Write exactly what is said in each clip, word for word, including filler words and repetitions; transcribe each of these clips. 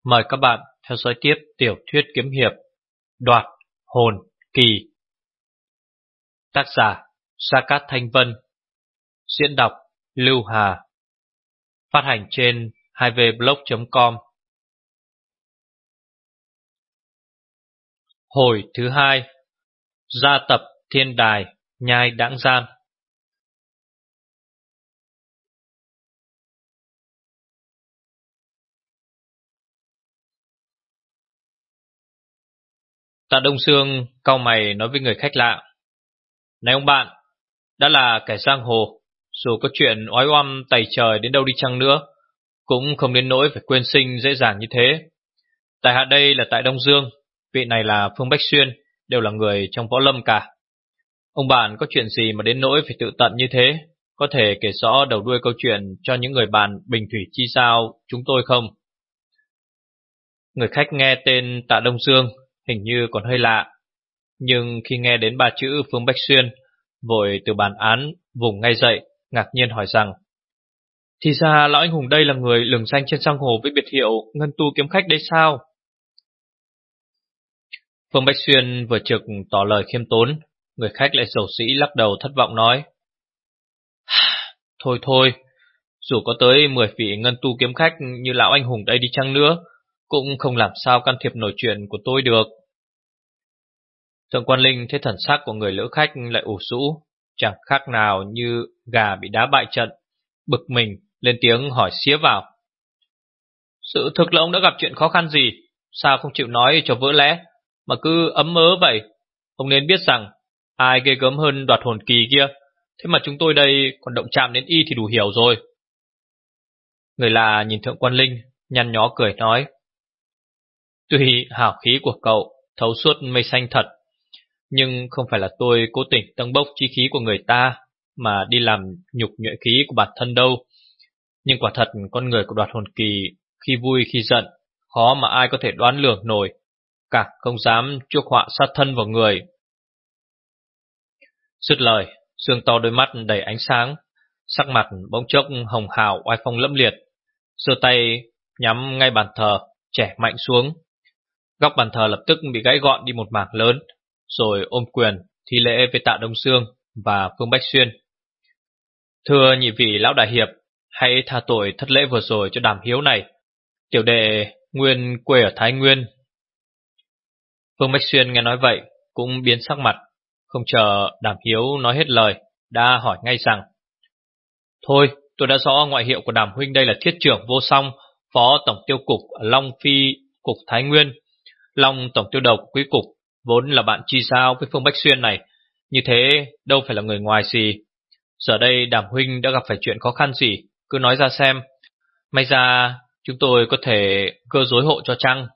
Mời các bạn theo dõi tiếp tiểu thuyết kiếm hiệp Đoạt Hồn Kỳ. Tác giả Sa Cát Thanh Vân. Diễn đọc Lưu Hà. Phát hành trên hai v blog chấm com. Hồi thứ hai. Gia tập Thiên Đài Nhai Đãng Gian. Tạ Đông Sương cau mày nói với người khách lạ: "Này ông bạn, đã là kẻ giang hồ, dù có chuyện oái oăm tày trời đến đâu đi chăng nữa, cũng không đến nỗi phải quên sinh dễ dàng như thế. Tại hạ đây là tại Đông Dương, vị này là Phương Bách Xuyên, đều là người trong võ lâm cả. Ông bạn có chuyện gì mà đến nỗi phải tự tận như thế? Có thể kể rõ đầu đuôi câu chuyện cho những người bạn bình thủy chi giao chúng tôi không?" Người khách nghe tên Tạ Đông Dương hình như còn hơi lạ, nhưng khi nghe đến ba chữ Phương Bách Xuyên, vội từ bàn án vùng ngay dậy, ngạc nhiên hỏi rằng: "Thì ra lão anh hùng đây là người lừng danh trên giang hồ với biệt hiệu Ngân Tu Kiếm Khách đấy sao?" Phương Bách Xuyên vừa trực tỏ lời khiêm tốn, người khách lại xấu xí lắc đầu thất vọng nói: "Thôi thôi, dù có tới mười vị Ngân Tu Kiếm Khách như lão anh hùng đây đi chăng nữa, cũng không làm sao can thiệp nổi chuyện của tôi được." Thượng Quan Linh thấy thần sắc của người lữ khách lại ủ rũ, chẳng khác nào như gà bị đá bại trận, bực mình lên tiếng hỏi xía vào: "Sự thực là ông đã gặp chuyện khó khăn gì? Sao không chịu nói cho vỡ lẽ, mà cứ ấm ớ vậy? Ông nên biết rằng ai ghê gớm hơn Đoạt Hồn Kỳ kia, thế mà chúng tôi đây còn động chạm đến y thì đủ hiểu rồi." Người lạ nhìn Thượng Quan Linh, nhăn nhó cười nói: "Tuy hào khí của cậu thấu suốt mây xanh thật, nhưng không phải là tôi cố tình tâng bốc chí khí của người ta mà đi làm nhục nhuệ khí của bản thân đâu. Nhưng quả thật con người của Đoạt Hồn Kỳ khi vui khi giận, khó mà ai có thể đoán lường nổi, càng không dám chuốc họa sát thân vào người." Dứt lời, sương to đôi mắt đầy ánh sáng, sắc mặt bỗng chốc hồng hào oai phong lẫm liệt, giơ tay nhắm ngay bàn thờ, chẻ mạnh xuống. Góc bàn thờ lập tức bị gãy gọn đi một mảng lớn, rồi ôm quyền thi lễ với Tạ Đông Sương và Phương Bách Xuyên: "Thưa nhị vị lão đại hiệp, hãy tha tội thất lễ vừa rồi cho Đàm Hiếu này. Tiểu đệ nguyên quê ở Thái Nguyên." Phương Bách Xuyên nghe nói vậy cũng biến sắc mặt, không chờ Đàm Hiếu nói hết lời, đã hỏi ngay rằng: "Thôi, tôi đã rõ ngoại hiệu của Đàm huynh đây là Thiết Trưởng Vô Song, Phó Tổng Tiêu Cục ở Long Phi Cục Thái Nguyên. Long Tổng Tiêu Đầu của Quý Cục vốn là bạn chi giao với Phương Bách Xuyên này, như thế đâu phải là người ngoài gì. Giờ đây Đàm huynh đã gặp phải chuyện khó khăn gì, cứ nói ra xem, may ra chúng tôi có thể cơ rối hộ cho chăng?"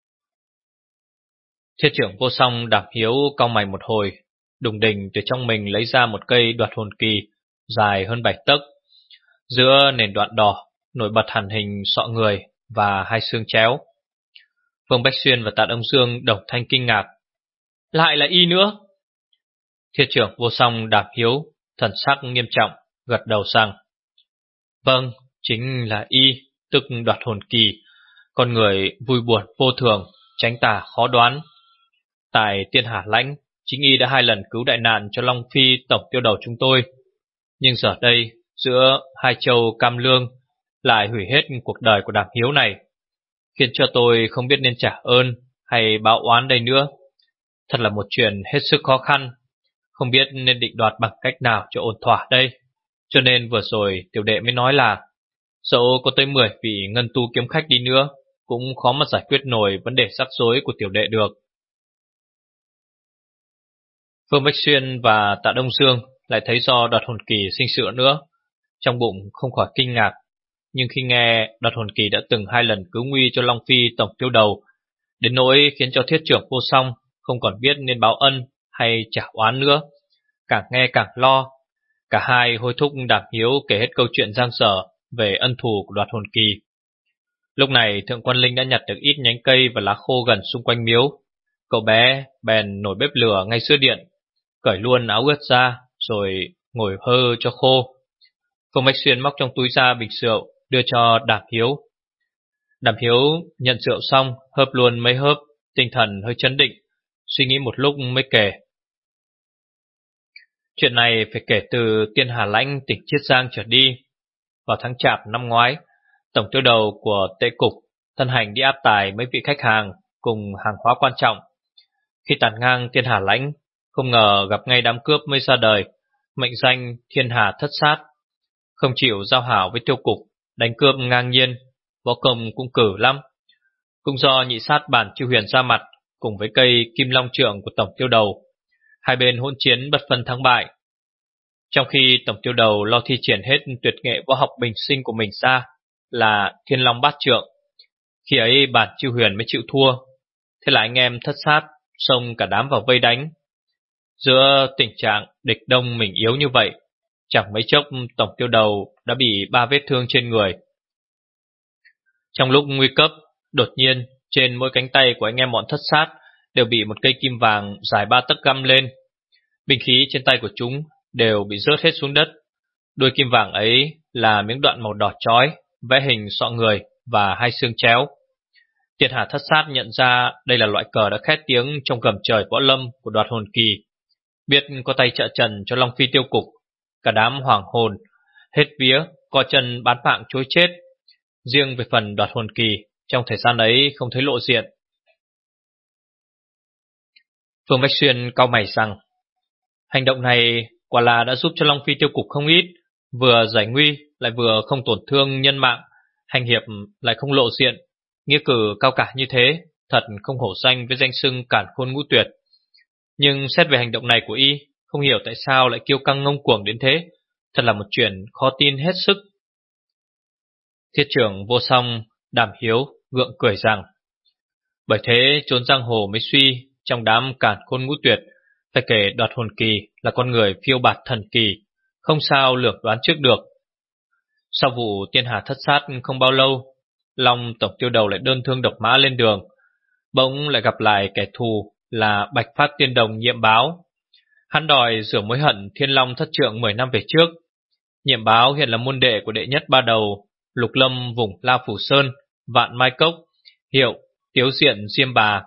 Thiết Trưởng Vô Song Đàm Hiếu cau mày một hồi, đùng đỉnh từ trong mình lấy ra một cây Đoạt Hồn Kỳ dài hơn bảy tấc, giữa nền đoạn đỏ nổi bật hẳn hình sọ người và hai xương chéo. Phương Bách Xuyên và Tạ Đông Dương đồng thanh kinh ngạc: "Lại là y nữa?" Thiết Trưởng Vô Song Đàm Hiếu thần sắc nghiêm trọng, gật đầu rằng: "Vâng, chính là y, tức Đoạt Hồn Kỳ, con người vui buồn vô thường, tránh tà khó đoán. Tại Tiên Hà Lãnh, chính y đã hai lần cứu đại nạn cho Long Phi Tổng Tiêu Đầu chúng tôi. Nhưng giờ đây, giữa hai châu Cam Lương, lại hủy hết cuộc đời của Đàm Hiếu này, khiến cho tôi không biết nên trả ơn hay báo oán đây nữa. Thật là một chuyện hết sức khó khăn, không biết nên định đoạt bằng cách nào cho ổn thỏa đây. Cho nên vừa rồi tiểu đệ mới nói là dẫu có tới mười vị Ngân Tu Kiếm Khách đi nữa, cũng khó mà giải quyết nổi vấn đề rắc rối của tiểu đệ được." Phương Bách Xuyên và Tạ Đông Dương lại thấy do Đoạt Hồn Kỳ sinh sự nữa, trong bụng không khỏi kinh ngạc. Nhưng khi nghe Đoạt Hồn Kỳ đã từng hai lần cứu nguy cho Long Phi Tổng Tiêu Đầu, đến nỗi khiến cho Thiết Trưởng Vô Song không còn biết nên báo ân hay trả oán nữa, càng nghe càng lo. Cả hai hối thúc Đàm Hiếu kể hết câu chuyện giang dở về ân thù của Đoạt Hồn Kỳ. Lúc này Thượng Quan Linh đã nhặt được ít nhánh cây và lá khô gần xung quanh miếu. Cậu bé bèn nổi bếp lửa ngay giữa điện, cởi luôn áo ướt ra rồi ngồi hơ cho khô. Phương Bách Xuyên móc trong túi ra bình rượu đưa cho Đàm Hiếu. Đàm Hiếu nhận rượu xong, hớp luôn mấy hớp, tinh thần hơi chấn định, suy nghĩ một lúc mới kể. Chuyện này phải kể từ Tiên Hà Lãnh tỉnh Chiết Giang trở đi. Vào tháng Chạp năm ngoái, tổng tiêu đầu của Tệ Cục thân hành đi áp tài mấy vị khách hàng cùng hàng hóa quan trọng. Khi tạt ngang Tiên Hà Lãnh, không ngờ gặp ngay đám cướp mới ra đời, mệnh danh Thiên Hà Thất Sát. Không chịu giao hảo với Tiêu Cục, đánh cướp ngang nhiên, võ công cũng cử lắm. Cũng do nhị sát Bản Chiêu Huyền ra mặt, cùng với cây Kim Long Trượng của tổng tiêu đầu, hai bên hỗn chiến bất phân thắng bại. Trong khi tổng tiêu đầu lo thi triển hết tuyệt nghệ võ học bình sinh của mình ra là Thiên Long Bát Trượng, khi ấy Bản Chiêu Huyền mới chịu thua. Thế là anh em Thất Sát xông cả đám vào vây đánh. Giữa tình trạng địch đông mình yếu như vậy, chẳng mấy chốc tổng tiêu đầu đã bị ba vết thương trên người. Trong lúc nguy cấp, đột nhiên trên mỗi cánh tay của anh em bọn Thất Sát đều bị một cây kim vàng dài ba tấc găm lên. Binh khí trên tay của chúng đều bị rớt hết xuống đất. Đuôi kim vàng ấy là miếng đoạn màu đỏ chói, vẽ hình sọ người và hai xương chéo. Tiên Hà Thất Sát nhận ra đây là loại cờ đã khét tiếng trong gầm trời võ lâm của Đoạt Hồn Kỳ. Biết có tay trợ trần cho Long Phi Tiêu Cục, cả đám hoảng hồn, hết vía, co chân bán mạng chối chết. Riêng về phần Đoạt Hồn Kỳ, trong thời gian ấy không thấy lộ diện. Phương Bách Xuyên cau mày rằng, hành động này quả là đã giúp cho Long Phi Tiêu Cục không ít, vừa giải nguy lại vừa không tổn thương nhân mạng, hành hiệp lại không lộ diện. Nghĩa cử cao cả như thế, thật không hổ danh với danh xưng cản khôn ngũ tuyệt. Nhưng xét về hành động này của y, không hiểu tại sao lại kiêu căng ngông cuồng đến thế, thật là một chuyện khó tin hết sức. Thiết trưởng Vô Song Đàm Hiếu gượng cười rằng, bởi thế trốn giang hồ mới suy, trong đám cản khôn ngũ tuyệt, phải kể Đoạt Hồn Kỳ là con người phiêu bạt thần kỳ, không sao lường đoán trước được. Sau vụ Tiên Hà Thất Sát không bao lâu, Long tổng tiêu đầu lại đơn thương độc mã lên đường, bỗng lại gặp lại kẻ thù là Bạch Phát Tiên Đồng Nhiệm Báo. Hắn đòi rửa mối hận Thiên Long Thất Trượng mười năm về trước. Nhiệm Báo hiện là môn đệ của đệ nhất ba đầu Lục Lâm vùng La Phủ Sơn, Vạn Mai Cốc, hiệu Tiếu Diện Diêm Bà.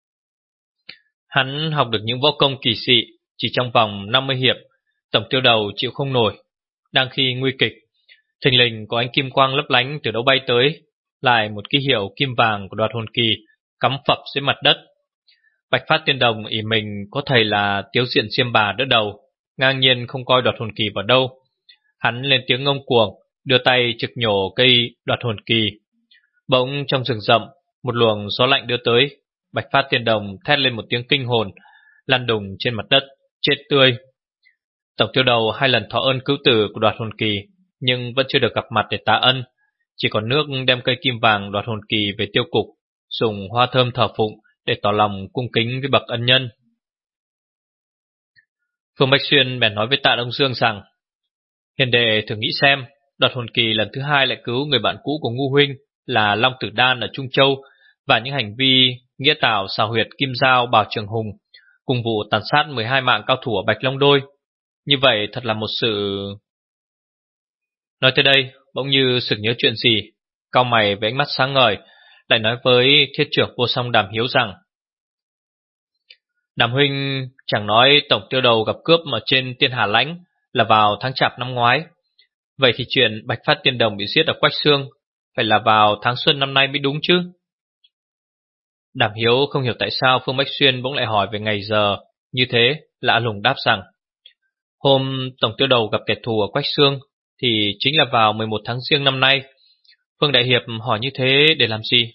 Hắn học được những võ công kỳ dị, chỉ trong vòng năm mươi hiệp, tổng tiêu đầu chịu không nổi. Đang khi nguy kịch, thình lình có ánh kim quang lấp lánh từ đâu bay tới, lại một ký hiệu kim vàng của Đoạt Hồn Kỳ cắm phập dưới mặt đất. Bạch Phát Tiên Đồng ỷ mình có thầy là Tiếu Diện Diêm Bà đỡ đầu, ngang nhiên không coi Đoạt Hồn Kỳ vào đâu. Hắn lên tiếng ngông cuồng, đưa tay trực nhổ cây Đoạt Hồn Kỳ. Bỗng trong rừng rậm, một luồng gió lạnh đưa tới. Bạch Phát Tiên Đồng thét lên một tiếng kinh hồn, lăn đùng trên mặt đất, chết tươi. Tổng tiêu đầu hai lần thọ ơn cứu tử của Đoạt Hồn Kỳ, nhưng vẫn chưa được gặp mặt để tạ ân. Chỉ còn nước đem cây kim vàng Đoạt Hồn Kỳ về Tiêu Cục, dùng hoa thơm thờ phụng để tỏ lòng cung kính với bậc ân nhân. Phương Bách Xuyên bèn nói với Tạ Đông Dương rằng, hiền đệ thử nghĩ xem, Đoạt Hồn Kỳ lần thứ hai lại cứu người bạn cũ của Ngu huynh là Long Tử Đan ở Trung Châu, và những hành vi nghĩa tảo xào huyệt Kim Giao Bảo Trường Hùng, cùng vụ tàn sát mười hai mạng cao thủ ở Bạch Long Đôi. Như vậy thật là một sự... Nói tới đây, bỗng như sực nhớ chuyện gì, cau mày với ánh mắt sáng ngời, lại nói với thiết trưởng Vô Song Đàm Hiếu rằng, Đàm huynh chẳng nói tổng tiêu đầu gặp cướp ở trên Tiên Hà Lãnh là vào tháng Chạp năm ngoái. Vậy thì chuyện Bạch Phát Tiên Đồng bị giết ở Quách Xương phải là vào tháng Xuân năm nay mới đúng chứ? Đàm Hiếu không hiểu tại sao Phương Bách Xuyên bỗng lại hỏi về ngày giờ như thế, lạ lùng đáp rằng, hôm tổng tiêu đầu gặp kẻ thù ở Quách Xương thì chính là vào mười một tháng Giêng năm nay. Phương Đại Hiệp hỏi như thế để làm gì?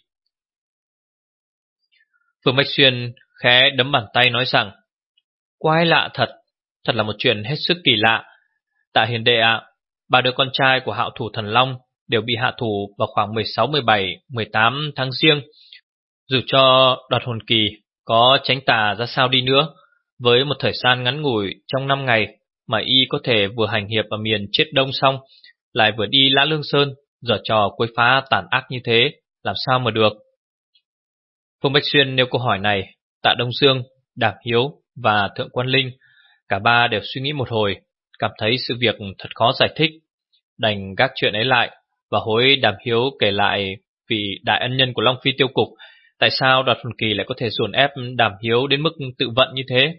Phương Bách Xuyên khẽ đấm bàn tay nói rằng, quái lạ thật, thật là một chuyện hết sức kỳ lạ. Tạ hiền đệ ạ, ba đứa con trai của hạo thủ Thần Long đều bị hạ thủ vào khoảng mười sáu, mười bảy, mười tám tháng Giêng. Dù cho Đoạt Hồn Kỳ có tránh tà ra sao đi nữa, với một thời gian ngắn ngủi trong năm ngày mà y có thể vừa hành hiệp ở miền Chiết Đông xong, lại vừa đi Lã Lương Sơn, giở trò quấy phá tàn ác như thế, làm sao mà được? Phương Bách Xuyên nêu câu hỏi này, Tạ Đông Dương, Đàm Hiếu và Thượng Quan Linh, cả ba đều suy nghĩ một hồi, cảm thấy sự việc thật khó giải thích, đành gác chuyện ấy lại và hối Đàm Hiếu kể lại vị đại ân nhân của Long Phi tiêu cục, tại sao Đoạt Hồn Kỳ lại có thể dồn ép Đàm Hiếu đến mức tự vận như thế?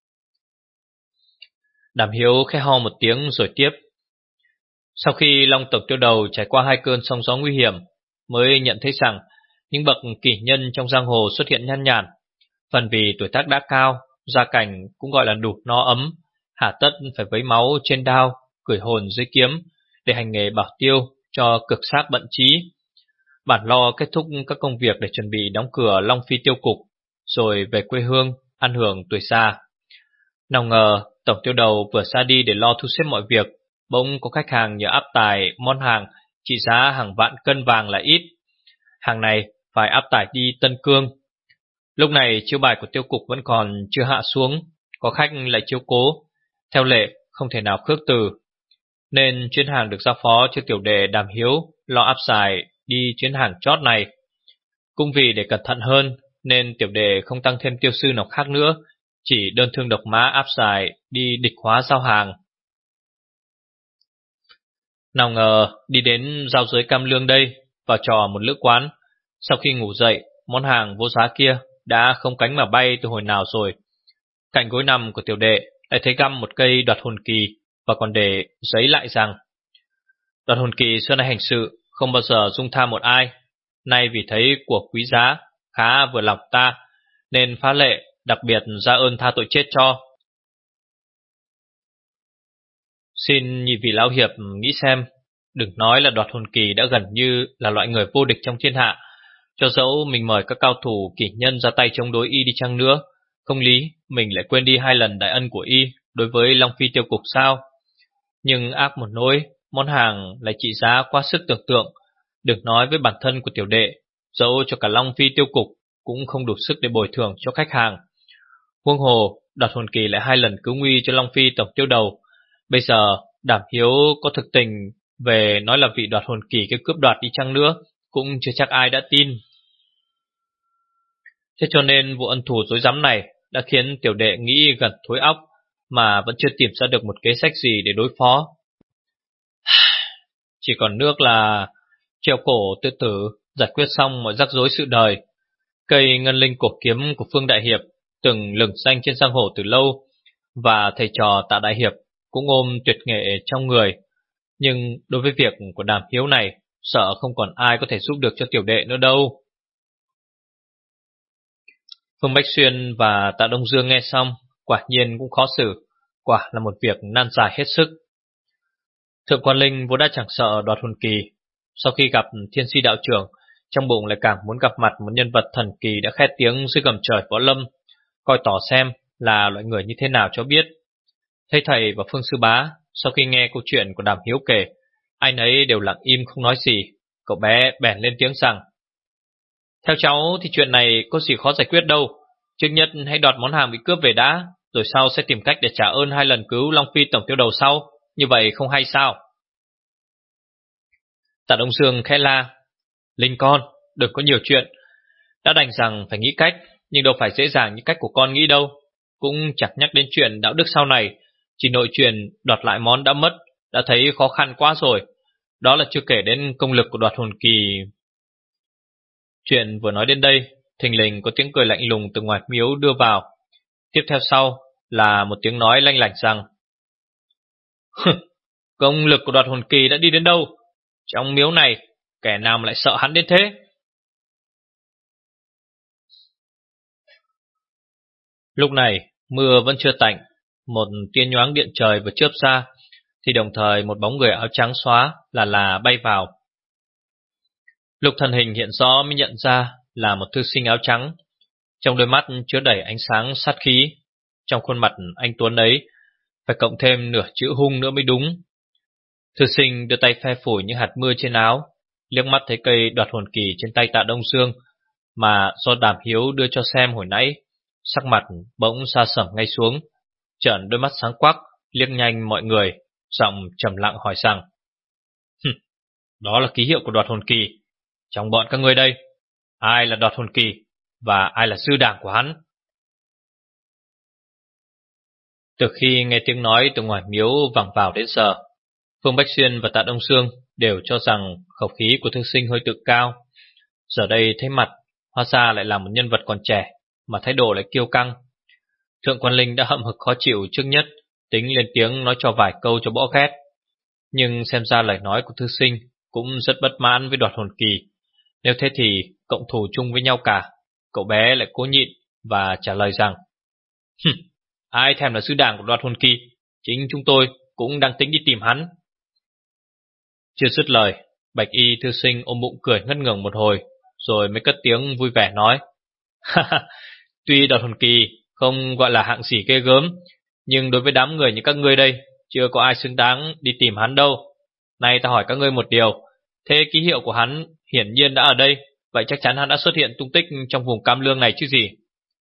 Đàm Hiếu khẽ ho một tiếng rồi tiếp. Sau khi Long Tổng Tiêu Đầu trải qua hai cơn sóng gió nguy hiểm, mới nhận thấy rằng những bậc kỷ nhân trong giang hồ xuất hiện nhan nhản. Phần vì tuổi tác đã cao, gia cảnh cũng gọi là đủ no ấm, hà tất phải vấy máu trên đao, cởi hồn dưới kiếm để hành nghề bảo tiêu cho cực xác bận trí. Bản lo kết thúc các công việc để chuẩn bị đóng cửa Long Phi tiêu cục, rồi về quê hương ăn hưởng tuổi già. Nào ngờ Tổng Tiêu Đầu vừa ra đi để lo thu xếp mọi việc, bỗng có khách hàng nhờ áp tải món hàng trị giá hàng vạn cân vàng là ít. Hàng này phải áp tải đi Tân Cương. Lúc này chiếu bài của tiêu cục vẫn còn chưa hạ xuống, có khách lại chiếu cố, theo lệ không thể nào khước từ, nên chuyến hàng được giao phó cho tiểu đệ Đàm Hiếu lo áp giải đi chuyến hàng chót này. Cũng vì để cẩn thận hơn nên tiểu đệ không tăng thêm tiêu sư nào khác nữa, chỉ đơn thương độc mã áp giải đi địch hóa giao hàng. Nào ngờ đi đến giao giới Cam Lương đây, vào trò một lữ quán. Sau khi ngủ dậy, món hàng vô giá kia đã không cánh mà bay từ hồi nào rồi. Cạnh gối nằm của tiểu đệ lại thấy găm một cây Đoạt Hồn Kỳ và còn để giấy lại rằng: Đoạt Hồn Kỳ xưa nay hành sự không bao giờ dung tha một ai, nay vì thấy của quý giá khá vừa lòng ta, nên phá lệ đặc biệt ra ơn tha tội chết cho. Xin nhị vị lão hiệp nghĩ xem, đừng nói là Đoạt Hồn Kỳ đã gần như là loại người vô địch trong thiên hạ, cho dẫu mình mời các cao thủ kỷ nhân ra tay chống đối y đi chăng nữa, không lý mình lại quên đi hai lần đại ân của y đối với Long Phi tiêu cục sao? Nhưng ác một nỗi, món hàng lại trị giá quá sức tưởng tượng, đừng nói với bản thân của tiểu đệ, dẫu cho cả Long Phi tiêu cục cũng không đủ sức để bồi thường cho khách hàng. Huống hồ, Đoạt Hồn Kỳ lại hai lần cứu nguy cho Long Phi tổng tiêu đầu. Bây giờ Đàm Hiếu có thực tình về nói là vị Đoạt Hồn Kỳ cái cướp đoạt đi chăng nữa, cũng chưa chắc ai đã tin. Thế cho nên vụ ân thù dối rắm này đã khiến tiểu đệ nghĩ gần thối óc, mà vẫn chưa tìm ra được một kế sách gì để đối phó. Chỉ còn nước là treo cổ tự tử, giải quyết xong mọi rắc rối sự đời. Cây ngân linh cổ kiếm của Phương Đại Hiệp từng lừng danh trên giang hồ từ lâu, và thầy trò Tạ Đại Hiệp cũng ôm tuyệt nghệ trong người. Nhưng đối với việc của Đàm Hiếu này, sợ không còn ai có thể giúp được cho tiểu đệ nữa đâu. Phương Bách Xuyên và Tạ Đông Dương nghe xong, quả nhiên cũng khó xử, quả là một việc nan giải hết sức. Thượng Quan Linh vốn đã chẳng sợ Đoạt Hồn Kỳ, sau khi gặp Thiên Si đạo trưởng, trong bụng lại càng muốn gặp mặt một nhân vật thần kỳ đã khét tiếng dưới gầm trời võ lâm, coi tỏ xem là loại người như thế nào cho biết. Thấy thầy và Phương Sư Bá, sau khi nghe câu chuyện của Đàm Hiếu kể, ai nấy đều lặng im không nói gì. Cậu bé bèn lên tiếng rằng: Theo cháu thì chuyện này có gì khó giải quyết đâu. Trước nhất hãy đoạt món hàng bị cướp về đã, rồi sau sẽ tìm cách để trả ơn hai lần cứu Long Phi tổng tiêu đầu sau. Như vậy không hay sao? Tạ Đông Dương khẽ la: Linh con, đừng có nhiều chuyện. Đã đành rằng phải nghĩ cách, nhưng đâu phải dễ dàng như cách của con nghĩ đâu. Cũng chẳng nhắc đến chuyện đạo đức sau này, chỉ nội chuyện đoạt lại món đã mất đã thấy khó khăn quá rồi. Đó là chưa kể đến công lực của Đoạt Hồn Kỳ. Chuyện vừa nói đến đây, thình lình có tiếng cười lạnh lùng từ ngoài miếu đưa vào. Tiếp theo sau là một tiếng nói lanh lảnh rằng: Công lực của Đoạt Hồn Kỳ đã đi đến đâu? Trong miếu này, kẻ nào mà lại sợ hắn đến thế? Lúc này, mưa vẫn chưa tạnh, một tia nhoáng điện trời vừa chớp ra, thì đồng thời một bóng người áo trắng xóa là là bay vào. Lục Thần Hình hiện rõ mới nhận ra là một thư sinh áo trắng, trong đôi mắt chứa đầy ánh sáng sát khí, trong khuôn mặt anh tuấn ấy phải cộng thêm nửa chữ hung nữa mới đúng. Thư sinh đưa tay phe phủi những hạt mưa trên áo, liếc mắt thấy cây Đoạt Hồn Kỳ trên tay Tạ Đông Dương mà do Đàm Hiếu đưa cho xem hồi nãy, sắc mặt bỗng sa sẩm ngay xuống, trợn đôi mắt sáng quắc, liếc nhanh mọi người, giọng trầm lặng hỏi rằng: Đó là ký hiệu của Đoạt Hồn Kỳ. Trong bọn các ngươi đây, ai là Đoạt Hồn Kỳ và ai là sư đảng của hắn? Từ khi nghe tiếng nói từ ngoài miếu vẳng vào đến giờ, Phương Bách Xuyên và Tạ Đông Dương đều cho rằng khẩu khí của thư sinh hơi tự cao. Giờ đây thấy mặt, hóa ra lại là một nhân vật còn trẻ, mà thái độ lại kiêu căng. Thượng Quan Linh đã hậm hực khó chịu trước nhất, tính lên tiếng nói cho vài câu cho bỏ ghét. Nhưng xem ra lời nói của thư sinh cũng rất bất mãn với Đoạt Hồn Kỳ. Nếu thế thì cộng thủ chung với nhau cả. Cậu bé lại cố nhịn và trả lời rằng: ai thèm là sư đảng của Đoạt Hồn Kỳ, chính chúng tôi cũng đang tính đi tìm hắn. Chưa dứt lời, Bạch Y thư sinh ôm bụng cười ngất ngưởng một hồi, rồi mới cất tiếng vui vẻ nói: tuy Đoạt Hồn Kỳ không gọi là hạng sĩ ghê gớm, nhưng đối với đám người như các ngươi đây, chưa có ai xứng đáng đi tìm hắn đâu. Nay ta hỏi các ngươi một điều, thế ký hiệu của hắn hiển nhiên đã ở đây, vậy chắc chắn hắn đã xuất hiện tung tích trong vùng Cam Lương này chứ gì.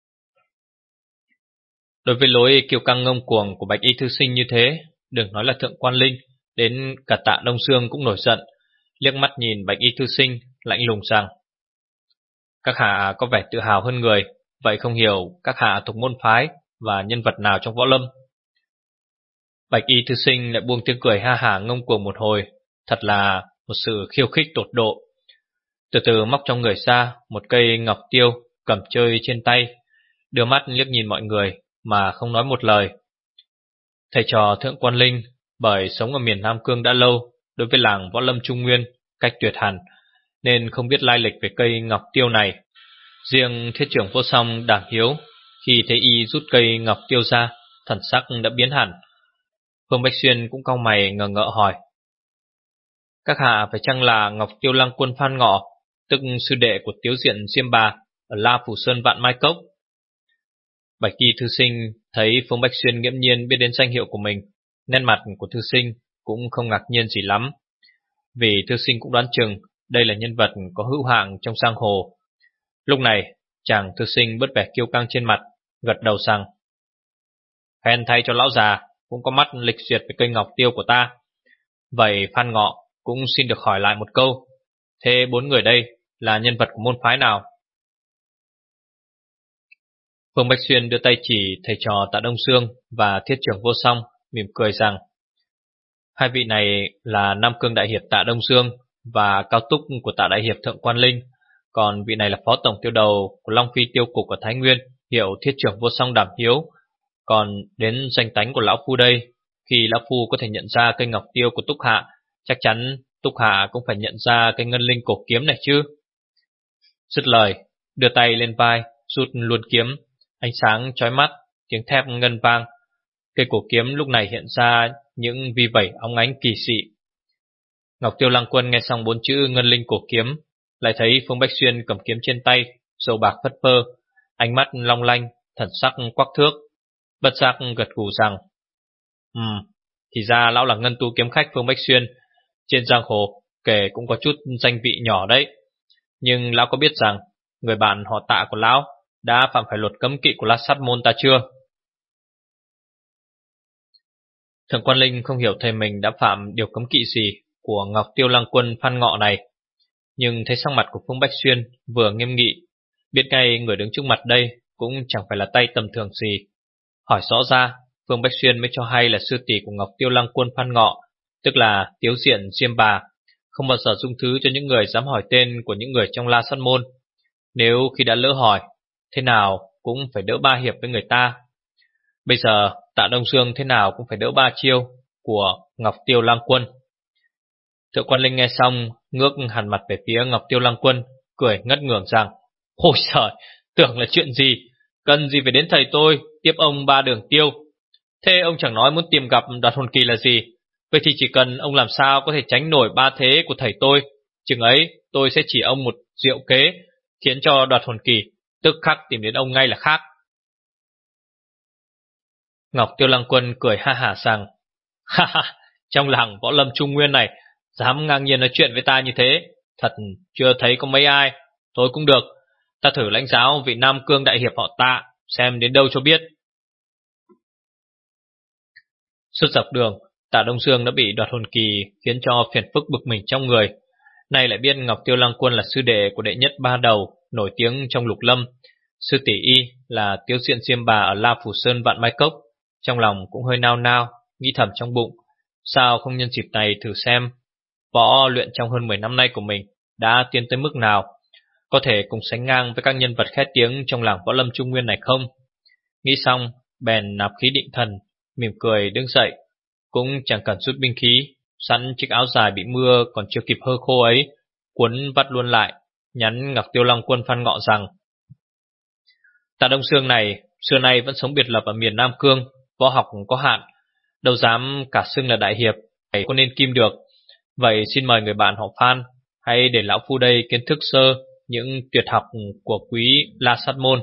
Đối với lối kiêu căng ngông cuồng của Bạch Y thư sinh như thế, đừng nói là Thượng Quan Linh, đến cả Tạ Đông Sương cũng nổi giận, liếc mắt nhìn Bạch Y thư sinh, lạnh lùng rằng: các hạ có vẻ tự hào hơn người, vậy không hiểu các hạ thuộc môn phái và nhân vật nào trong võ lâm. Bạch Y thư sinh lại buông tiếng cười ha hả ngông cuồng một hồi, thật là một sự khiêu khích tột độ. Từ từ móc trong người ra một cây ngọc tiêu cầm chơi trên tay, đưa mắt liếc nhìn mọi người mà không nói một lời. Thầy trò Thượng Quan Linh bởi sống ở miền Nam Cương đã lâu, đối với làng võ lâm Trung Nguyên cách tuyệt hẳn, nên không biết lai lịch về cây ngọc tiêu này. Riêng thiết trưởng Vô Song Đàm Hiếu, khi thấy y rút cây ngọc tiêu ra, thần sắc đã biến hẳn. Phương Bách Xuyên cũng cau mày ngờ ngợ hỏi: các hạ phải chăng là Ngọc Tiêu Lăng Quân Phan Ngọ, tức sư đệ của Tiếu Diện Diêm Bà ở La Phủ Sơn Vạn Mai Cốc? Bạch Y thư sinh thấy Phương Bách Xuyên nghiễm nhiên biết đến danh hiệu của mình, nét mặt của thư sinh cũng không ngạc nhiên gì lắm, vì thư sinh cũng đoán chừng đây là nhân vật có hữu hạng trong giang hồ. Lúc này chàng thư sinh bớt vẻ kiêu căng trên mặt, gật đầu rằng: khen thay cho lão già cũng có mắt lịch duyệt về cây ngọc tiêu của ta. Vậy Phan Ngọ cũng xin được hỏi lại một câu, thế bốn người đây là nhân vật của môn phái nào? Phương Bách Xuyên đưa tay chỉ thầy trò Tạ Đông Sương và thiết trưởng Vô Song, mỉm cười rằng: hai vị này là Nam Cương Đại Hiệp Tạ Đông Sương và cao túc của Tạ Đại Hiệp Thượng Quan Linh, còn vị này là phó tổng tiêu đầu của Long Phi Tiêu Cục ở Thái Nguyên, hiệu thiết trưởng Vô Song Đàm Hiếu. Còn đến danh tánh của lão phu đây, khi lão phu có thể nhận ra cây ngọc tiêu của Túc Hạ, chắc chắn Túc Hạ cũng phải nhận ra cây ngân linh cổ kiếm này chứ. Dứt lời, đưa tay lên vai, rút luôn kiếm, ánh sáng chói mắt, tiếng thép ngân vang. Cây cổ kiếm lúc này hiện ra những vi vẩy óng ánh kỳ dị. Ngọc Tiêu Lăng Quân nghe xong bốn chữ ngân linh cổ kiếm, lại thấy Phương Bách Xuyên cầm kiếm trên tay, râu bạc phất phơ, ánh mắt long lanh, thần sắc quắc thước, bất giác gật gù rằng: Ừm, thì ra lão là ngân tu kiếm khách Phương Bách Xuyên, trên giang hồ kể cũng có chút danh vị nhỏ đấy. Nhưng lão có biết rằng người bạn họ Tạ của lão đã phạm phải luật cấm kỵ của La Sát môn ta chưa? Thượng Quan Linh không hiểu thầy mình đã phạm điều cấm kỵ gì của Ngọc Tiêu Lăng Quân Phan Ngọ này, nhưng thấy sắc mặt của Phương Bách Xuyên vừa nghiêm nghị, biết ngay người đứng trước mặt đây cũng chẳng phải là tay tầm thường gì. Hỏi rõ ra, Phương Bách Xuyên mới cho hay là sư tỷ của Ngọc Tiêu Lăng Quân Phan Ngọ, tức là Tiếu Diện Diêm Bà, không bao giờ dung thứ cho những người dám hỏi tên của những người trong La Sát môn. Nếu khi đã lỡ hỏi, thế nào cũng phải đỡ ba hiệp với người ta. Bây giờ Tạ Đông Dương thế nào cũng phải đỡ ba chiêu của Ngọc Tiêu Lăng Quân. Thượng Quan Linh nghe xong, ngước hẳn mặt về phía Ngọc Tiêu Lăng Quân, cười ngất ngưởng rằng: ôi trời, tưởng là chuyện gì, cần gì phải đến thầy tôi tiếp ông ba đường tiêu. Thế ông chẳng nói muốn tìm gặp Đoạt Hồn Kỳ là gì, vậy thì chỉ cần ông làm sao có thể tránh nổi ba thế của thầy tôi, chừng ấy tôi sẽ chỉ ông một diệu kế, khiến cho Đoạt Hồn Kỳ tức khắc tìm đến ông ngay là khác. Ngọc Tiêu Lăng Quân cười ha hả rằng: ha ha, trong làng võ lâm Trung Nguyên này dám ngang nhiên nói chuyện với ta như thế, thật chưa thấy có mấy ai. Thôi cũng được, ta thử lãnh giáo vị Nam Cương Đại Hiệp họ Tạ, xem đến đâu cho biết. Suốt dọc đường, Tạ Đông Dương đã bị Đoạt Hồn Kỳ khiến cho phiền phức bực mình trong người. Nay lại biết Ngọc Tiêu Lăng Quân là sư đệ của đệ nhất ba đầu nổi tiếng trong lục lâm, sư tỷ y là Tiếu Diện Diêm Bà ở La Phủ Sơn Vạn Mai Cốc. Trong lòng cũng hơi nao nao, nghĩ thầm trong bụng, sao không nhân dịp này thử xem võ luyện trong hơn mười năm nay của mình đã tiến tới mức nào. có thể cùng sánh ngang với các nhân vật khét tiếng trong làng võ lâm Trung Nguyên này không? Nghĩ xong, bèn nạp khí định thần, mỉm cười đứng dậy, cũng chẳng cần rút binh khí, sẵn chiếc áo dài bị mưa còn chưa kịp hơ khô ấy, cuốn vắt luôn lại, nhắn Ngọc Tiêu Long Quân Phan Ngọ rằng: Tạ Đông Sương này xưa nay vẫn sống biệt lập ở miền Nam Cương, võ học có hạn, đâu dám cả xưng là đại hiệp, phải có nên kim được. Vậy xin mời người bạn họ Phan, hãy để lão phu đây kiến thức sơ những tuyệt học của quý La Sát Môn.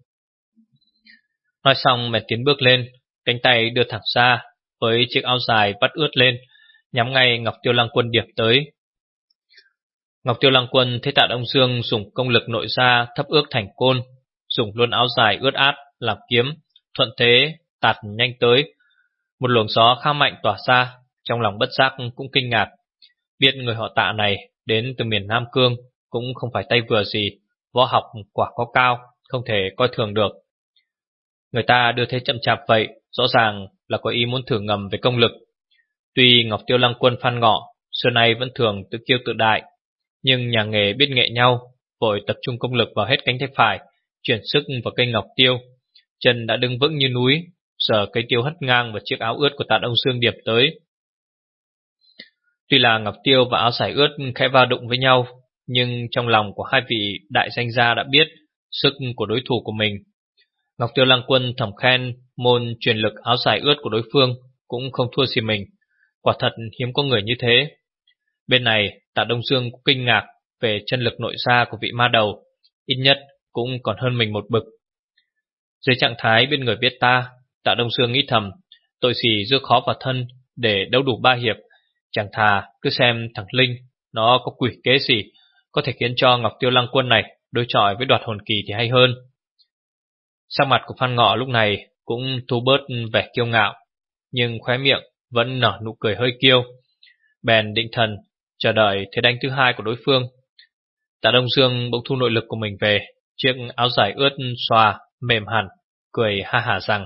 Nói xong mẹ tiến bước lên, cánh tay đưa thẳng ra, với chiếc áo dài vắt ướt lên, nhắm ngay Ngọc Tiêu Lăng Quân điệp tới. Ngọc Tiêu Lăng Quân thấy Tạ Đông Dương dùng công lực nội gia thấp ước thành côn, dùng luôn áo dài ướt át làm kiếm, thuận thế tạt nhanh tới. Một luồng gió khá mạnh tỏa ra, trong lòng bất giác cũng kinh ngạc. Biết người họ Tạ này đến từ miền Nam Cương cũng không phải tay vừa gì, võ học quả có cao, không thể coi thường được. Người ta đưa thế chậm chạp vậy, rõ ràng là có ý muốn thử ngầm về công lực. Tuy Ngọc Tiêu Lăng Quân Phan Ngọ xưa nay vẫn thường tự kiêu tự đại, nhưng nhà nghề biết nghệ nhau, vội tập trung công lực vào hết cánh tay phải, chuyển sức vào cây ngọc tiêu. Chân đã đứng vững như núi, giờ cây tiêu hất ngang vào chiếc áo ướt của Tạ Đông Dương điệp tới. Tuy là ngọc tiêu và áo giải ướt khẽ va đụng với nhau, nhưng trong lòng của hai vị đại danh gia đã biết sức của đối thủ của mình. Ngọc Tiêu Lăng Quân thầm khen môn truyền lực áo dài ướt của đối phương cũng không thua gì mình, quả thật hiếm có người như thế. Bên này Tạ Đông Dương cũng kinh ngạc về chân lực nội gia của vị ma đầu, ít nhất cũng còn hơn mình một bậc. Dưới trạng thái bên người biết ta, Tạ Đông Dương nghĩ thầm, tội gì rước khó vào thân để đấu đủ ba hiệp, chẳng thà cứ xem thằng Linh nó có quỷ kế gì, có thể khiến cho Ngọc Tiêu Lăng Quân này đối chọi với Đoạt Hồn Kỳ thì hay hơn. Sắc mặt của Phan Ngọ lúc này cũng thu bớt vẻ kiêu ngạo, nhưng khóe miệng vẫn nở nụ cười hơi kiêu. Bèn định thần chờ đợi thế đánh thứ hai của đối phương. Tạ Đông Dương bỗng thu nội lực của mình về, chiếc áo dài ướt xòa mềm hẳn, cười ha hả rằng: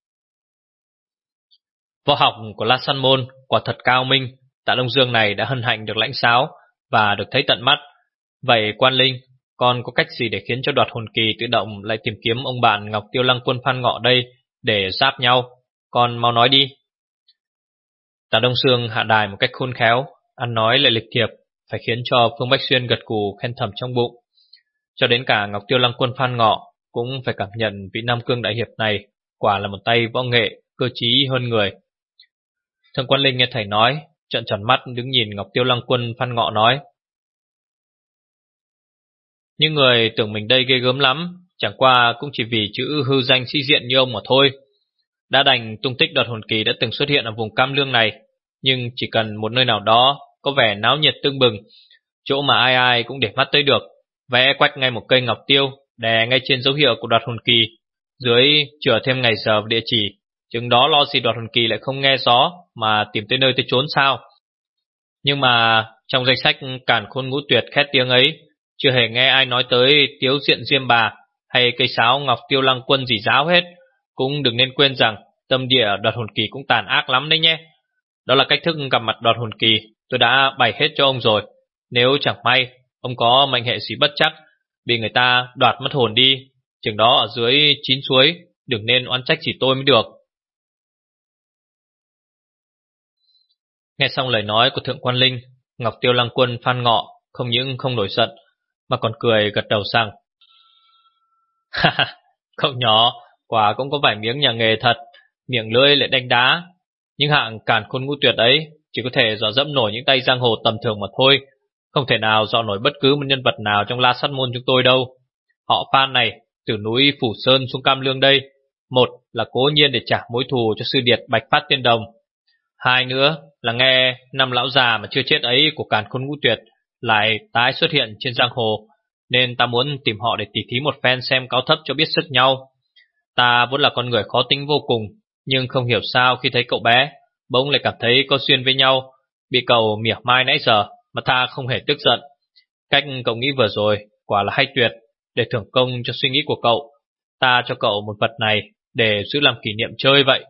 Võ học của La San Môn quả thật cao minh, Tạ Đông Dương này đã hân hạnh được lãnh giáo và được thấy tận mắt. Vậy Quan Linh, con có cách gì để khiến cho Đoạt Hồn Kỳ tự động lại tìm kiếm ông bạn Ngọc Tiêu Lăng Quân Phan Ngọ đây để giáp nhau? Con mau nói đi. Tạ Đông Dương hạ đài một cách khôn khéo, ăn nói lại lịch thiệp, phải khiến cho Phương Bách Xuyên gật gù khen thầm trong bụng. Cho đến cả Ngọc Tiêu Lăng Quân Phan Ngọ cũng phải cảm nhận vị Nam Cương đại hiệp này quả là một tay võ nghệ cơ trí hơn người. Thượng Quan Linh nghe thầy nói, trợn tròn mắt đứng nhìn Ngọc Tiêu Lăng Quân Phan Ngọ nói: Những người tưởng mình đây ghê gớm lắm, chẳng qua cũng chỉ vì chữ hư danh sĩ diện như ông mà thôi. Đã đành tung tích Đoạt Hồn Kỳ đã từng xuất hiện ở vùng Cam Lương này, nhưng chỉ cần một nơi nào đó có vẻ náo nhiệt tưng bừng, chỗ mà ai ai cũng để mắt tới được, vẽ quách ngay một cây ngọc tiêu đè ngay trên dấu hiệu của Đoạt Hồn Kỳ, dưới chừa thêm ngày giờ và địa chỉ, chừng đó lo gì Đoạt Hồn Kỳ lại không nghe gió mà tìm tới nơi tới chốn sao. Nhưng mà trong danh sách Càn Khôn Ngũ Tuyệt khét tiếng ấy, chưa hề nghe ai nói tới Tiếu Diện Diêm Bà hay cây sáo Ngọc Tiêu Lăng Quân gì giáo hết. Cũng đừng nên quên rằng tâm địa Đoạt Hồn Kỳ cũng tàn ác lắm đấy nhé. Đó là cách thức gặp mặt Đoạt Hồn Kỳ tôi đã bày hết cho ông rồi. Nếu chẳng may ông có mệnh hệ gì bất chắc, bị người ta đoạt mất hồn đi, chừng đó ở dưới chín suối, đừng nên oán trách chỉ tôi mới được. Nghe xong lời nói của Thượng Quan Linh, Ngọc Tiêu Lăng Quân Phan Ngọ không những không nổi giận, mà còn cười gật đầu rằng: Ha ha, cậu nhỏ quả cũng có vài miếng nhà nghề thật, miệng lưỡi lại đánh đá. Nhưng hạng Càn Khôn Ngũ Tuyệt ấy chỉ có thể dọ dẫm nổi những tay giang hồ tầm thường mà thôi, không thể nào dọ nổi bất cứ một nhân vật nào trong La Sát Môn chúng tôi đâu. Họ Phan này từ núi Phủ Sơn xuống Cam Lương đây, một là cố nhiên để trả mối thù cho sư điệt Bạch Phát Tiên Đồng, hai nữa là nghe năm lão già mà chưa chết ấy của Càn Khôn Ngũ Tuyệt lại tái xuất hiện trên giang hồ, nên ta muốn tìm họ để tỉ thí một phen xem cao thấp cho biết sức nhau. Ta vốn là con người khó tính vô cùng, nhưng không hiểu sao khi thấy cậu bé bỗng lại cảm thấy có duyên với nhau. Bị cậu mỉa mai nãy giờ mà ta không hề tức giận. Cách cậu nghĩ vừa rồi quả là hay tuyệt. Để thưởng công cho suy nghĩ của cậu, ta cho cậu một vật này để giữ làm kỷ niệm chơi vậy.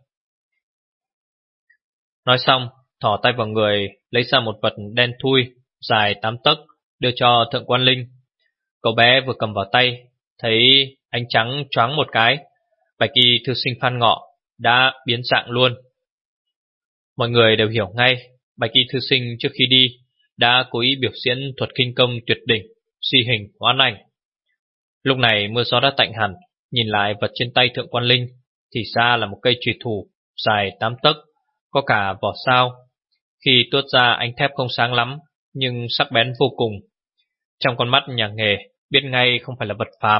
Nói xong, thỏ tay vào người lấy ra một vật đen thui dài tám tấc đưa cho Thượng Quan Linh. Cậu bé vừa cầm vào tay, thấy ánh trắng choáng một cái, bạch y thư sinh Phan Ngọ đã biến dạng luôn. Mọi người đều hiểu ngay, bạch y thư sinh trước khi đi đã cố ý biểu diễn thuật kinh công tuyệt đỉnh, si hình hoán ảnh. Lúc này mưa gió đã tạnh hẳn, nhìn lại vật trên tay Thượng Quan Linh thì ra là một cây chùy thủ dài tám tấc, có cả vỏ sao. Khi tuốt ra ánh thép không sáng lắm, nhưng sắc bén vô cùng. Trong con mắt nhà nghề biết ngay không phải là vật phàm.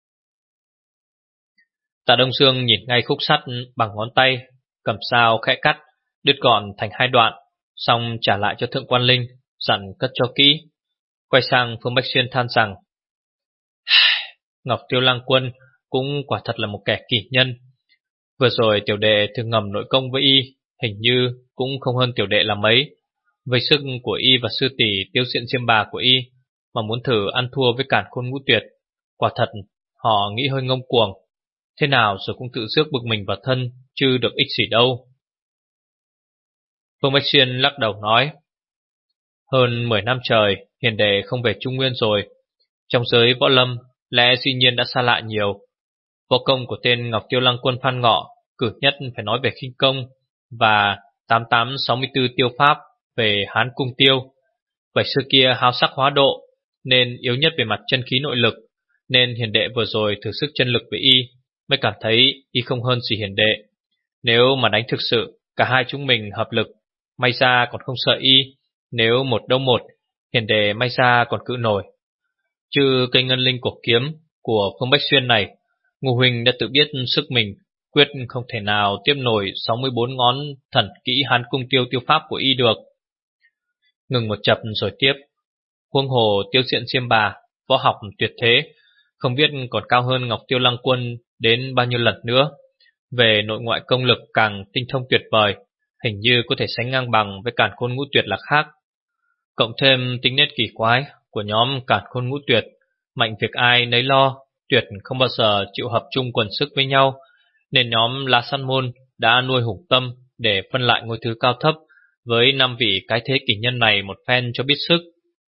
Tạ Đông Dương nhìn ngay khúc sắt bằng ngón tay, cầm sao khẽ cắt, đứt gọn thành hai đoạn, xong trả lại cho Thượng Quan Linh, dặn cất cho kỹ. Quay sang Phương Bách Xuyên than rằng: Ngọc Tiêu Lang Quân cũng quả thật là một kẻ kỳ nhân. Vừa rồi tiểu đệ thử ngầm nội công với y, hình như cũng không hơn tiểu đệ là mấy. Với sức của y và sư tỷ Tiêu Diện Diêm Bà của y mà muốn thử ăn thua với Càn Khôn Ngũ Tuyệt, quả thật họ nghĩ hơi ngông cuồng. Thế nào rồi cũng tự rước bực mình vào thân, chứ được ích gì đâu. Phương Bách Xuyên lắc đầu nói: Hơn mười năm trời, hiền đệ không về Trung Nguyên rồi. Trong giới võ lâm, lẽ dĩ nhiên đã xa lạ nhiều. Võ công của tên Ngọc Tiêu Lăng Quân Phan Ngọ cử nhất phải nói về khinh công, và tám tám sáu mươi tư tiêu pháp về Hán Cung Tiêu. Vậy xưa kia háo sắc hóa độ, nên yếu nhất về mặt chân khí nội lực, nên hiền đệ vừa rồi thử sức chân lực với y, mới cảm thấy y không hơn gì hiền đệ. Nếu mà đánh thực sự, cả hai chúng mình hợp lực, may ra còn không sợ y. Nếu một đấu một, hiền đệ may ra còn cự nổi. Chứ cây ngân linh cổ kiếm của Phương Bách Xuyên này, Ngô huynh đã tự biết sức mình, quyết không thể nào tiếp nổi sáu mươi bốn ngón thần kỹ Hán Cung Tiêu tiêu pháp của y được. Ngừng một chập rồi tiếp: Huống hồ Tiêu Diện Diêm Bà, võ học tuyệt thế, không biết còn cao hơn Ngọc Tiêu Lăng Quân đến bao nhiêu lần nữa. Về nội ngoại công lực càng tinh thông tuyệt vời, hình như có thể sánh ngang bằng với Càn Khôn Ngũ Tuyệt là khác. Cộng thêm tính nết kỳ quái của nhóm Càn Khôn Ngũ Tuyệt, mạnh việc ai nấy lo, tuyệt không bao giờ chịu hợp chung quần sức với nhau, nên nhóm La Sát Môn đã nuôi hùng tâm để phân lại ngôi thứ cao thấp với năm vị cái thế kỷ nhân này một phen cho biết sức.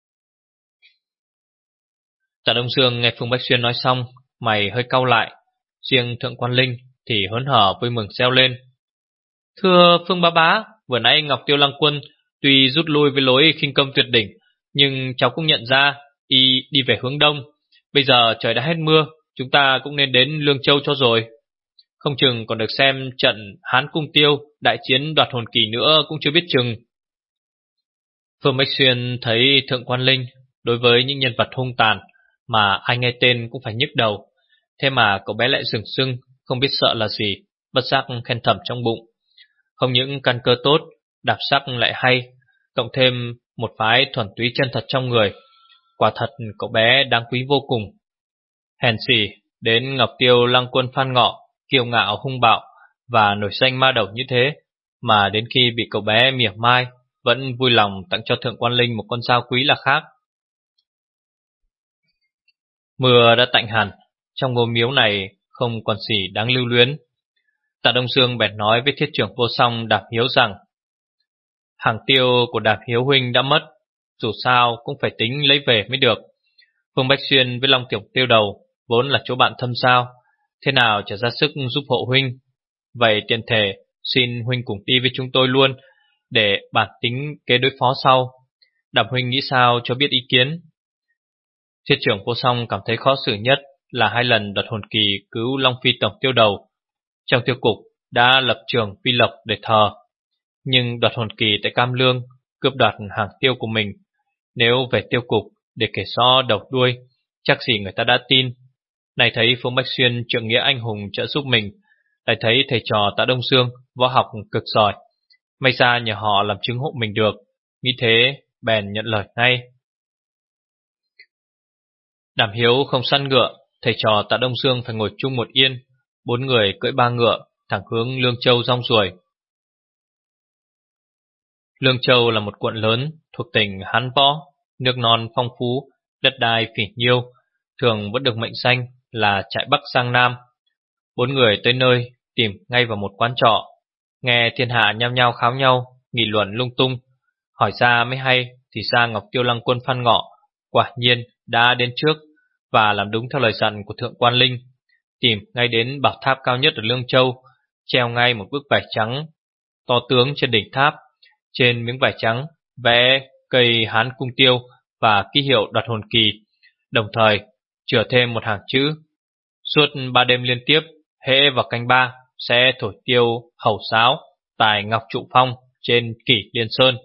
Tạ Đông Dương nghe Phương Bách Xuyên nói xong, mày hơi cau lại. Riêng Thượng Quan Linh thì hớn hở vui mừng reo lên: Thưa Phương bá bá, vừa nãy Ngọc Tiêu Lăng Quân tuy rút lui với lối khinh công tuyệt đỉnh, nhưng cháu cũng nhận ra y đi về hướng đông. Bây giờ trời đã hết mưa, chúng ta cũng nên đến Lương Châu cho rồi. Không chừng còn được xem trận Hán Cung Tiêu đại chiến đoạt hồn kỳ nữa cũng chưa biết chừng. Phương Bách Xuyên thấy Thượng Quan Linh đối với những nhân vật hung tàn mà ai nghe tên cũng phải nhức đầu, thế mà cậu bé lại sừng sưng, không biết sợ là gì, bất giác khen thầm trong bụng. Không những căn cơ tốt, đạp sắc lại hay, cộng thêm một phái thuần túy chân thật trong người, quả thật cậu bé đáng quý vô cùng. Hèn gì đến Ngọc Tiêu Lăng Quân Phan Ngọ kiêu ngạo hung bạo và nổi danh ma đầu như thế, mà đến khi bị cậu bé mỉa mai vẫn vui lòng tặng cho Thượng Quan Linh một con dao quý là khác. Mưa đã tạnh hẳn, trong ngôi miếu này không còn gì đáng lưu luyến. Tạ Đông Dương bèn nói với thiết trưởng vô song Đàm Hiếu rằng: Hàng tiêu của Đàm Hiếu huynh đã mất, dù sao cũng phải tính lấy về mới được. Phương Bách Xuyên với Long Tiểu Tiêu Đầu vốn là chỗ bạn thâm giao, thế nào trở ra sức giúp hộ huynh. Vậy tiện thể xin huynh cùng đi với chúng tôi luôn, để bản tính kế đối phó sau. Đàm huynh nghĩ sao cho biết ý kiến. Thiết trưởng vô song cảm thấy khó xử nhất là hai lần đoạt hồn kỳ cứu Long Phi Tổng Tiêu Đầu. Trong tiêu cục đã lập trường Vi Lộc để thờ, nhưng đoạt hồn kỳ tại Cam Lương cướp đoạt hàng tiêu của mình. Nếu về tiêu cục để kể rõ đầu đuôi, chắc gì người ta đã tin. Này thấy Phương Bách Xuyên trượng nghĩa anh hùng trợ giúp mình, lại thấy thầy trò Tạ Đông Dương võ học cực giỏi, may ra nhờ họ làm chứng hộ mình được. Nghĩ thế bèn nhận lời ngay. Đàm Hiếu không săn ngựa, thầy trò Tạ Đông Dương phải ngồi chung một yên. Bốn người cưỡi ba ngựa thẳng hướng Lương Châu rong ruổi. Lương Châu là một quận lớn thuộc tỉnh Hán Võ, nước non phong phú, đất đai phỉ nhiêu, thường vẫn được mệnh danh là trại Bắc sang Nam. Bốn người tới nơi tìm ngay vào một quán trọ, nghe thiên hạ nhao nhao kháo nhau, nghị luận lung tung. Hỏi ra mới hay thì ra Ngọc Tiêu Lăng Quân Phan Ngọ quả nhiên đã đến trước, và làm đúng theo lời dặn của Thượng Quan Linh, tìm ngay đến bảo tháp cao nhất ở Lương Châu, treo ngay một bức vải trắng to tướng trên đỉnh tháp. Trên miếng vải trắng vẽ cây hán cung tiêu và ký hiệu đoạt hồn kỳ, đồng thời chừa thêm một hàng chữ: suốt ba đêm liên tiếp, hễ vào canh ba sẽ thổi tiêu hầu sáo tại Ngọc Trụ Phong trên Kỷ Liên Sơn.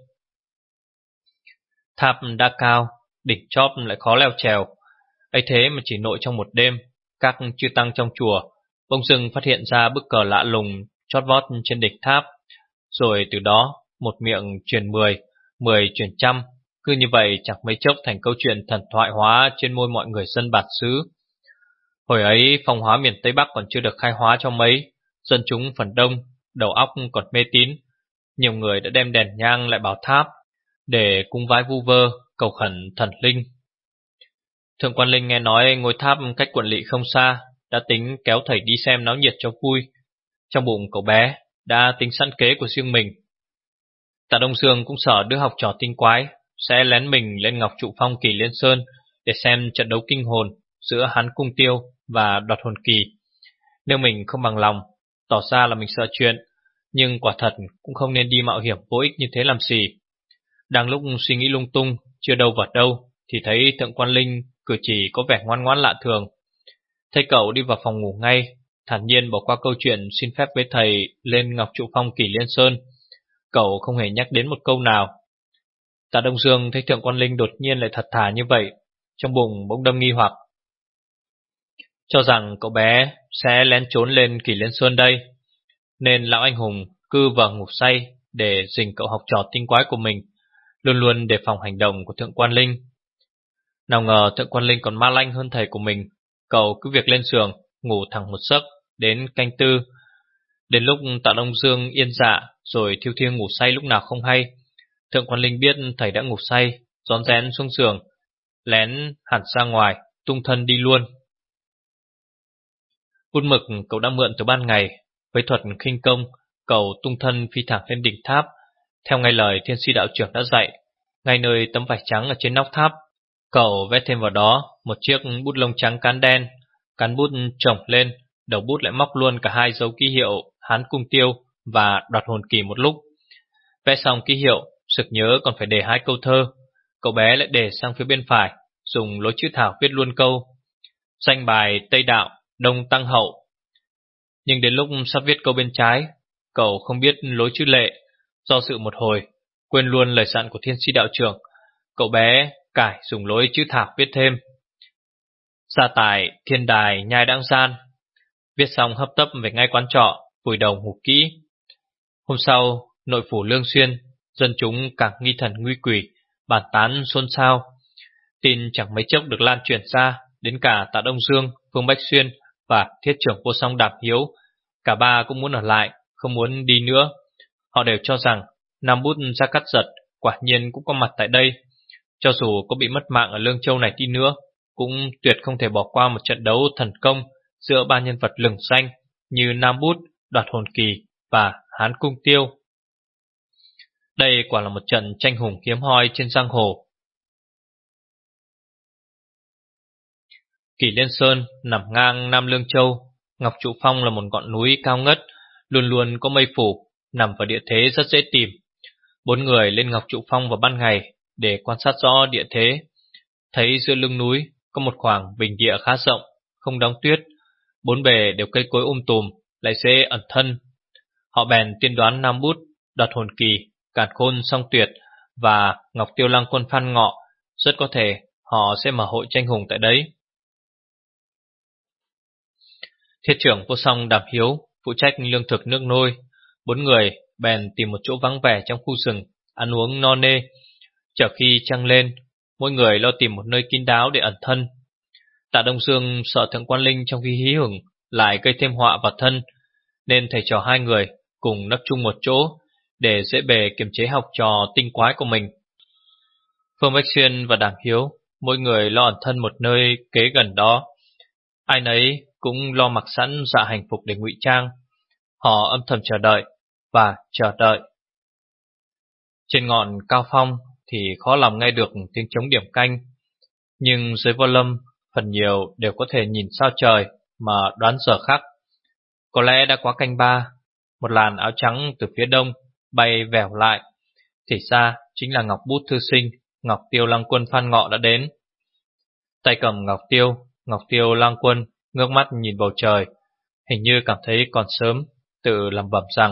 Tháp đã cao, đỉnh chóp lại khó leo trèo, ấy thế mà chỉ nội trong một đêm, các chư tăng trong chùa bỗng dưng phát hiện ra bức cờ lạ lùng chót vót trên đỉnh tháp. Rồi từ đó một miệng truyền mười, mười truyền trăm, cứ như vậy chẳng mấy chốc thành câu chuyện thần thoại hóa trên môi mọi người dân bản xứ. Hồi ấy phong hóa miền Tây Bắc còn chưa được khai hóa cho mấy, dân chúng phần đông đầu óc còn mê tín. Nhiều người đã đem đèn nhang lại bảo tháp để cúng vái vu vơ, cầu khẩn thần linh. Thượng Quan Linh nghe nói ngôi tháp cách quận lỵ không xa, đã tính kéo thầy đi xem náo nhiệt cho vui. Trong bụng cậu bé đã tính sẵn kế của riêng mình. Tạ Đông Dương cũng sợ đứa học trò tinh quái sẽ lén mình lên Ngọc Trụ Phong Kỷ Liên Sơn để xem trận đấu kinh hồn giữa Hán Cung Tiêu và Đoạt Hồn Kỳ. Nếu mình không bằng lòng, tỏ ra là mình sợ chuyện, nhưng quả thật cũng không nên đi mạo hiểm vô ích như thế làm gì. Đang lúc suy nghĩ lung tung, chưa đâu vào đâu, thì thấy Thượng Quan Linh cử chỉ có vẻ ngoan ngoãn lạ thường. Thấy cậu đi vào phòng ngủ ngay, thản nhiên bỏ qua câu chuyện xin phép với thầy lên Ngọc Trụ Phong Kỷ Liên Sơn. Cậu không hề nhắc đến một câu nào. Tạ Đông Dương thấy Thượng Quan Linh đột nhiên lại thật thà như vậy, trong bụng bỗng đâm nghi hoặc, cho rằng cậu bé sẽ lén trốn lên Kỷ Liên Sơn đây, nên lão anh hùng cứ vờ ngủ say để dình cậu học trò tinh quái của mình, luôn luôn đề phòng hành động của Thượng Quan Linh. Nào ngờ Thượng Quan Linh còn ma lanh hơn thầy của mình, cậu cứ việc lên giường ngủ thẳng một giấc đến canh tư. Đến lúc Tạ Đông Dương yên dạ rồi thiêu thiêu ngủ say lúc nào không hay, Thượng Quan Linh biết thầy đã ngủ say, rón rén xuống giường, lén hẳn ra ngoài, tung thân đi luôn. Bút mực cậu đã mượn từ ban ngày, với thuật khinh công, cậu tung thân phi thẳng lên đỉnh tháp, theo ngay lời Thiên Si đạo trưởng đã dạy. Ngay nơi tấm vải trắng ở trên nóc tháp, cậu vẽ thêm vào đó một chiếc bút lông trắng cán đen, cán bút chồng lên, đầu bút lại móc luôn cả hai dấu ký hiệu Hán Cung Tiêu và Đoạt Hồn Kỳ một lúc. Vẽ xong ký hiệu, sực nhớ còn phải để hai câu thơ, cậu bé lại để sang phía bên phải, dùng lối chữ thảo viết luôn câu: danh bài Tây Đạo, Đông Tăng Hậu. Nhưng đến lúc sắp viết câu bên trái, cậu không biết lối chữ lệ, do dự một hồi, quên luôn lời dặn của Thiên Si đạo trưởng, cậu bé cải dùng lối chữ thảo viết thêm: gia tài thiên đài nhai đãng gian. Viết xong hấp tấp về ngay quán trọ, vùi đầu ngủ kỹ. Hôm sau, nội phủ Lương Xuyên, dân chúng càng nghi thần nguy quỷ, bàn tán xôn xao. Tin chẳng mấy chốc được lan truyền ra, đến cả Tạ Đông Dương, Phương Bách Xuyên và Thiết trưởng Vô Song Đàm Hiếu. Cả ba cũng muốn ở lại, không muốn đi nữa. Họ đều cho rằng Nam Bút Gia Cát Giật quả nhiên cũng có mặt tại đây. Cho dù có bị mất mạng ở Lương Châu này đi nữa, cũng tuyệt không thể bỏ qua một trận đấu thần công giữa ba nhân vật lừng danh như Nam Bút, Đoạt Hồn Kỳ và Hán Cung Tiêu. Đây quả là một trận tranh hùng hiếm hoi trên giang hồ. Kỷ Liên Sơn nằm ngang Nam Lương Châu. Ngọc Trụ Phong là một ngọn núi cao ngất, luôn luôn có mây phủ, nằm vào địa thế rất dễ tìm. Bốn người lên Ngọc Trụ Phong vào ban ngày để quan sát rõ địa thế. Thấy giữa lưng núi có một khoảng bình địa khá rộng, không đóng tuyết, bốn bề đều cây cối um tùm, lại dễ ẩn thân. Họ bèn tiên đoán Nam Bút, Đoạt Hồn Kỳ, Càn Khôn Song Tuyệt và Ngọc Tiêu Lăng Quân Phan Ngọ, rất có thể họ sẽ mở hội tranh hùng tại đấy. Thiết trưởng Vô Song Đàm Hiếu phụ trách lương thực nước nôi, bốn người bèn tìm một chỗ vắng vẻ trong khu rừng, ăn uống no nê. Chờ khi trăng lên, mỗi người lo tìm một nơi kín đáo để ẩn thân. Tạ Đông Dương sợ Thượng Quan Linh trong khi hí hửng lại gây thêm họa vào thân, nên thầy trò hai người cùng nấp chung một chỗ để dễ bề kiềm chế học trò tinh quái của mình. Phương Bách Xuyên và Đàm Hiếu mỗi người lo ẩn thân một nơi kế gần đó. Ai nấy cũng lo mặc sẵn dạ hành phục để ngụy trang. Họ âm thầm chờ đợi và chờ đợi. Trên ngọn cao phong thì khó lòng nghe được tiếng trống điểm canh, nhưng dưới vo lâm phần nhiều đều có thể nhìn sao trời mà đoán giờ khắc. Có lẽ đã quá canh ba, một làn áo trắng từ phía đông bay vèo lại. Thì ra chính là ngọc bút thư sinh Ngọc Tiêu Lăng Quân Phan Ngọ đã đến. Tay cầm ngọc tiêu, Ngọc Tiêu Lăng Quân ngước mắt nhìn bầu trời, hình như cảm thấy còn sớm, tự lẩm bẩm rằng: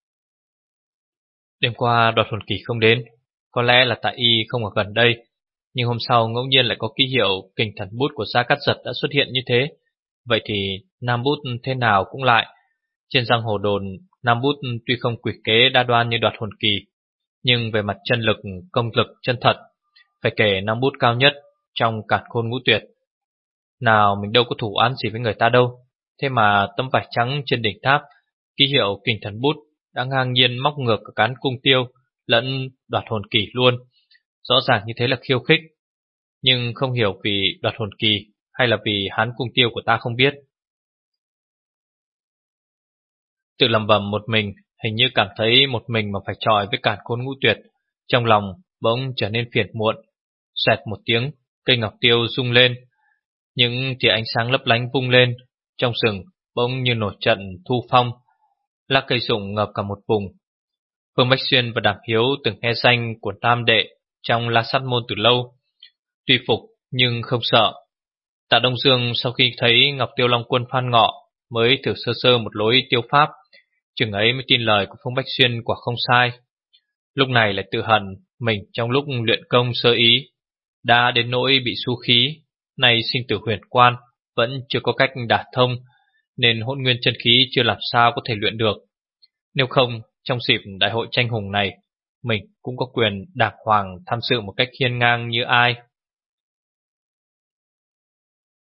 đêm qua đoạt hồn kỳ không đến, có lẽ là tại y không ở gần đây. Nhưng hôm sau ngẫu nhiên lại có ký hiệu kình thần bút của Gia Cát Giật đã xuất hiện như thế. Vậy thì Nam Bút thế nào cũng lại. Trên giang hồ đồn, Nam Bút tuy không quỷ kế đa đoan như đoạt hồn kỳ, nhưng về mặt chân lực, công lực chân thật, phải kể Nam Bút cao nhất trong càn khôn ngũ tuyệt. Nào mình đâu có thủ án gì với người ta đâu. Thế mà tấm vải trắng trên đỉnh tháp, ký hiệu kình thần bút đã ngang nhiên móc ngược cả cán cung tiêu lẫn đoạt hồn kỳ luôn. Rõ ràng như thế là khiêu khích. Nhưng không hiểu vì đoạt hồn kỳ hay là vì hán cung tiêu của ta không biết. Tự lẩm bẩm một mình, hình như cảm thấy một mình mà phải chọi với càn khôn ngũ tuyệt. Trong lòng bỗng trở nên phiền muộn. Xoẹt một tiếng, cây ngọc tiêu rung lên. Những tia ánh sáng lấp lánh vung lên, trong rừng bỗng như nổi trận thu phong. Lá cây rụng ngập cả một vùng. Phương Bách Xuyên và Đàm Hiếu từng nghe danh của tam đệ trong La Sát môn từ lâu, tuy phục nhưng không sợ. Tạ Đông Dương sau khi thấy Ngọc Tiêu Long Quân Phan Ngọ mới thử sơ sơ một lối tiêu pháp, chừng ấy mới tin lời của Phương Bách Xuyên quả không sai. Lúc này lại tự hận mình trong lúc luyện công sơ ý, đã đến nỗi bị xu khí, nay sinh tử huyền quan vẫn chưa có cách đả thông, nên hỗn nguyên chân khí chưa làm sao có thể luyện được. Nếu không, trong dịp đại hội tranh hùng này, mình cũng có quyền đàng hoàng tham dự một cách hiên ngang như ai.